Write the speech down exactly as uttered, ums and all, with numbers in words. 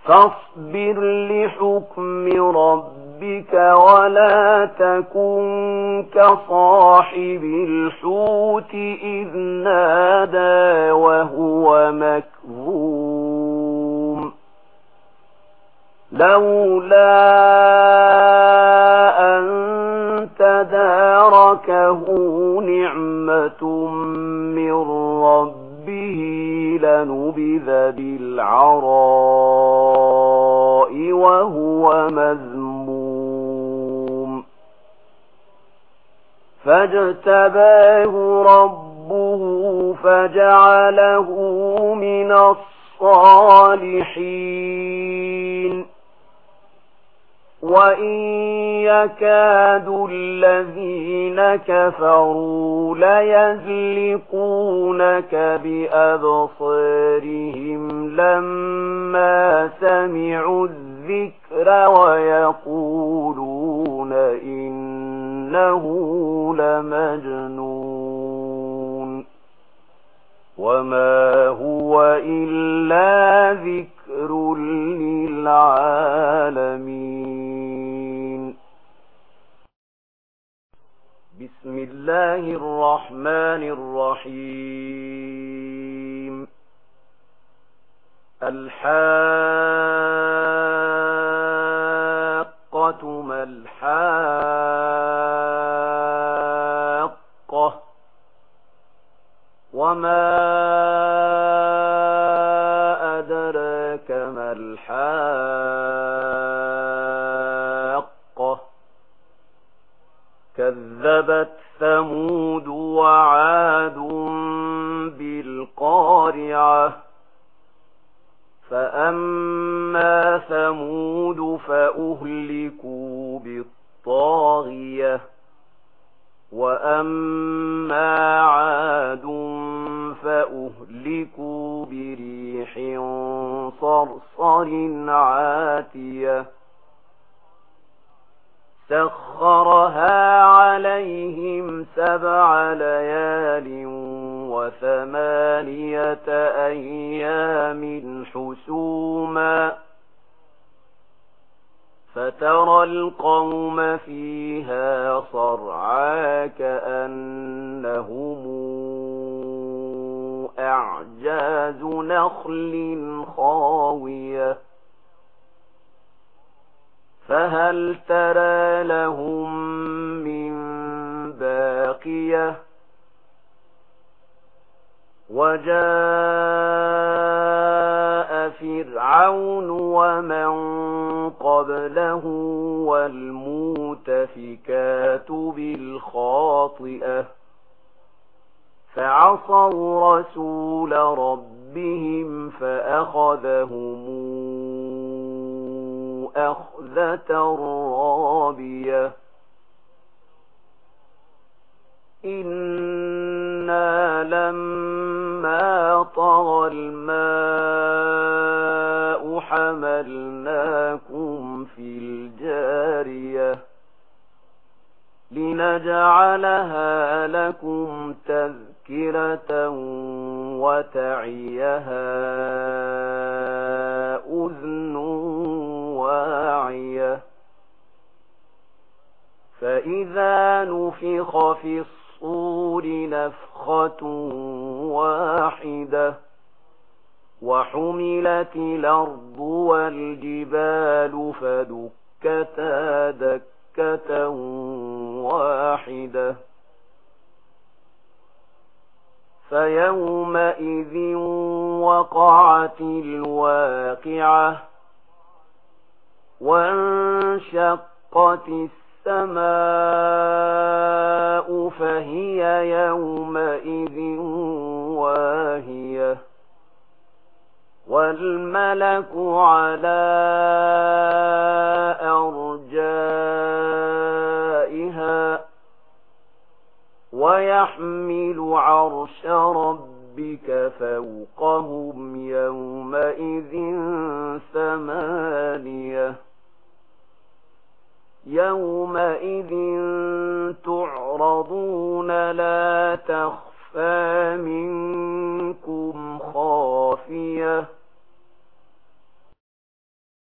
فاصبر لحكم ربك ولا تكن كصاحب الحوت إذ نادى وهو مكظوم لولا أن تداركه نعمة من ربه لنبذ بالعراء وهو مذموم فاجتباه ربه فجعله من الصالحين وإن يكاد الذين كفروا ليزلقونك بأبصارهم لما سمعوا الذكر ويقولون إنه لمجنون وما هو إلا ذكر للعالمين. بسم الله الرحمن الرحيم. الحاقة ما الحاقة وما أدراك ما الحاقة كذبت ثمود وعاد بالقارعة فأما ثمود فأهلكوا بالطاغية وأما عاد فأهلكوا بريح صرصر عاتية سخرها عليهم سبع ليال وثمانية أيام حسوما فترى القوم فيها صرعى كأنهم أعجاز نخل خاوية فهل ترى لهم من باقية وجاء فرعون ومن قبله والمؤتفكات بالخاطئة فعصوا رسول ربهم فأخذهم أخذة رابية إنا لما طغى الماء حملناكم في الجارية لنجعلها لكم تذكرة وتعيها أذن واعية فإذا نفخ في الصور نفخة واحدة وحملت الأرض والجبال فدكتا دكة واحدة فيومئذ وقعت الواقعة وانشقت السماء فهي يومئذ واهية والملك على أرجائها ويحمل عرش ربك فوقهم يومئذ ثمانية يومئذ تعرضون لا تخفى منكم خافية